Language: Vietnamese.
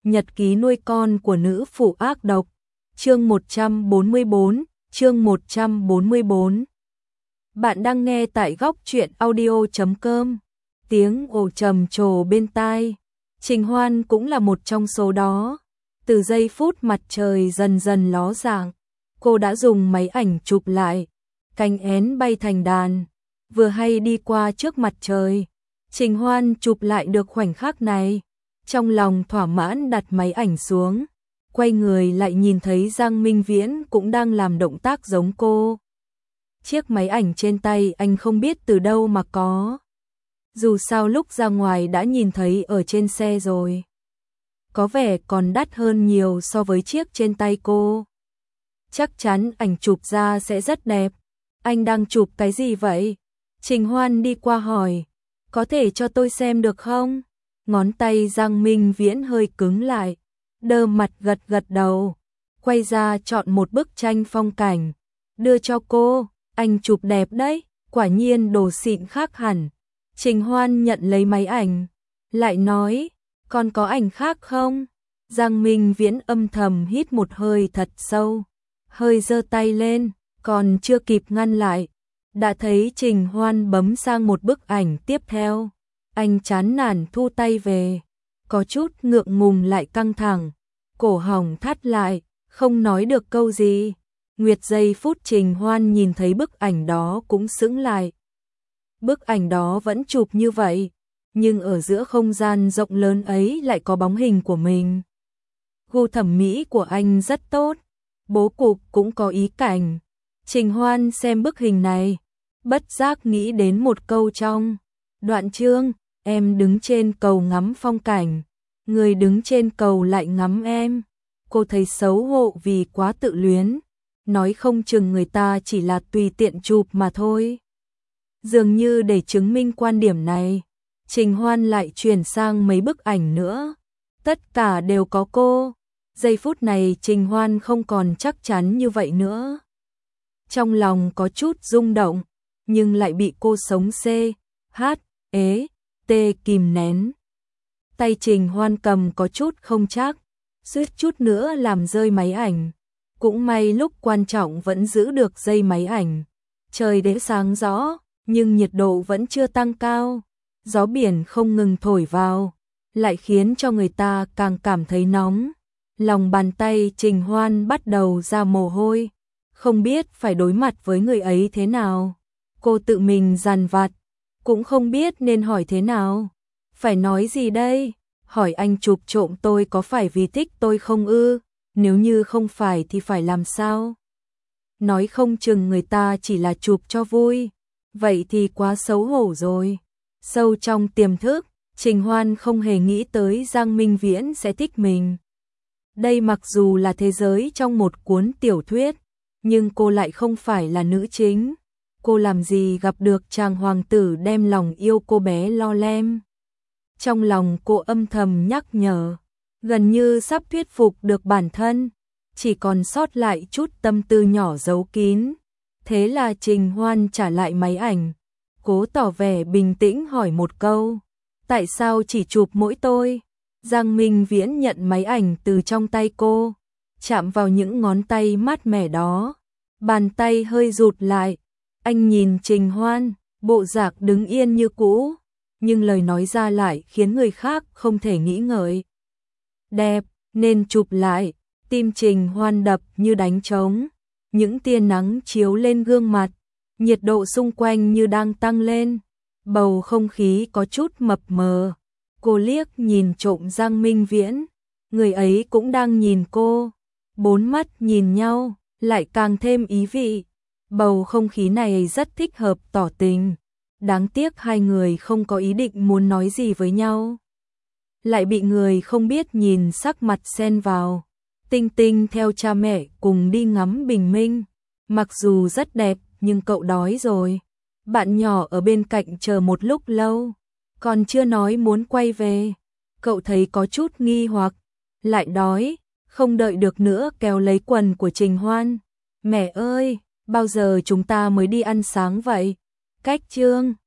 Nhật ký nuôi con của nữ phụ ác độc. Chương 144, chương 144. Bạn đang nghe tại góc truyện audio.com. Tiếng ồ trầm trồ bên tai. Trình Hoan cũng là một trong số đó. Từ giây phút mặt trời dần dần ló dạng, cô đã dùng máy ảnh chụp lại. Cánh én bay thành đàn, vừa hay đi qua trước mặt trời. Trình Hoan chụp lại được khoảnh khắc này. Trong lòng thỏa mãn đặt máy ảnh xuống, quay người lại nhìn thấy Giang Minh Viễn cũng đang làm động tác giống cô. Chiếc máy ảnh trên tay anh không biết từ đâu mà có. Dù sao lúc ra ngoài đã nhìn thấy ở trên xe rồi. Có vẻ còn đắt hơn nhiều so với chiếc trên tay cô. Chắc chắn ảnh chụp ra sẽ rất đẹp. Anh đang chụp cái gì vậy? Trình Hoan đi qua hỏi. Có thể cho tôi xem được không? Ngón tay Giang Minh Viễn hơi cứng lại, đơ mặt gật gật đầu, quay ra chọn một bức tranh phong cảnh, đưa cho cô. Anh chụp đẹp đấy, quả nhiên đồ xịn khác hẳn. Trình Hoan nhận lấy máy ảnh, lại nói, còn có ảnh khác không? Giang Minh Viễn âm thầm hít một hơi thật sâu, hơi giơ tay lên, còn chưa kịp ngăn lại, đã thấy Trình Hoan bấm sang một bức ảnh tiếp theo. Anh chán nản thu tay về, có chút ngượng ngùng lại căng thẳng, cổ họng thắt lại, không nói được câu gì. Nguyệt giây phút Trình Hoan nhìn thấy bức ảnh đó cũng sững lại. Bức ảnh đó vẫn chụp như vậy, nhưng ở giữa không gian rộng lớn ấy lại có bóng hình của mình. Gu thẩm mỹ của anh rất tốt, bố cục cũng có ý cảnh. Trình Hoan xem bức hình này, bất giác nghĩ đến một câu trong đoạn chương. Em đứng trên cầu ngắm phong cảnh, người đứng trên cầu lại ngắm em. Cô thấy xấu hổ vì quá tự luyến, nói không chừng người ta chỉ là tùy tiện chụp mà thôi. Dường như để chứng minh quan điểm này, Trình Hoan lại chuyển sang mấy bức ảnh nữa. Tất cả đều có cô. Giây phút này Trình Hoan không còn chắc chắn như vậy nữa. Trong lòng có chút rung động, nhưng lại bị cô sống tê kìm nén. Tay Trình Hoan cầm có chút không chắc, suýt chút nữa làm rơi máy ảnh. Cũng may lúc quan trọng vẫn giữ được dây máy ảnh. Trời đế sáng rõ, nhưng nhiệt độ vẫn chưa tăng cao. Gió biển không ngừng thổi vào, lại khiến cho người ta càng cảm thấy nóng. Lòng bàn tay Trình Hoan bắt đầu ra mồ hôi, không biết phải đối mặt với người ấy thế nào. Cô tự mình dằn vặt, cũng không biết nên hỏi thế nào. Phải nói gì đây? Hỏi anh chụp trộm tôi có phải vì thích tôi không ư? Nếu như không phải thì phải làm sao? Nói không chừng người ta chỉ là chụp cho vui. Vậy thì quá xấu hổ rồi. Sâu trong tiềm thức, Trình Hoan không hề nghĩ tới Giang Minh Viễn sẽ thích mình. Đây mặc dù là thế giới trong một cuốn tiểu thuyết, nhưng cô lại không phải là nữ chính. Cô làm gì gặp được chàng hoàng tử đem lòng yêu cô bé lo lem. Trong lòng cô âm thầm nhắc nhở, gần như sắp thuyết phục được bản thân, chỉ còn sót lại chút tâm tư nhỏ giấu kín. Thế là Trình Hoan trả lại máy ảnh, cố tỏ vẻ bình tĩnh hỏi một câu, tại sao chỉ chụp mỗi tôi? Giang Minh Viễn nhận máy ảnh từ trong tay cô, chạm vào những ngón tay mát mẻ đó, bàn tay hơi rụt lại. Anh nhìn Trình Hoan, bộ dạng đứng yên như cũ, nhưng lời nói ra lại khiến người khác không thể nghĩ ngợi. Đẹp, nên chụp lại. Tim Trình Hoan đập như đánh trống. Những tia nắng chiếu lên gương mặt, nhiệt độ xung quanh như đang tăng lên. Bầu không khí có chút mập mờ. Cô liếc nhìn trộm Giang Minh Viễn, người ấy cũng đang nhìn cô. Bốn mắt nhìn nhau, lại càng thêm ý vị. Bầu không khí này rất thích hợp tỏ tình. Đáng tiếc hai người không có ý định muốn nói gì với nhau. Lại bị người không biết nhìn sắc mặt xen vào. Tinh Tinh theo cha mẹ cùng đi ngắm bình minh. Mặc dù rất đẹp nhưng cậu đói rồi. Bạn nhỏ ở bên cạnh chờ một lúc lâu, còn chưa nói muốn quay về. Cậu thấy có chút nghi hoặc, lại đói, không đợi được nữa kéo lấy quần của Trình Hoan. Mẹ ơi! Bao giờ chúng ta mới đi ăn sáng vậy? Cách chương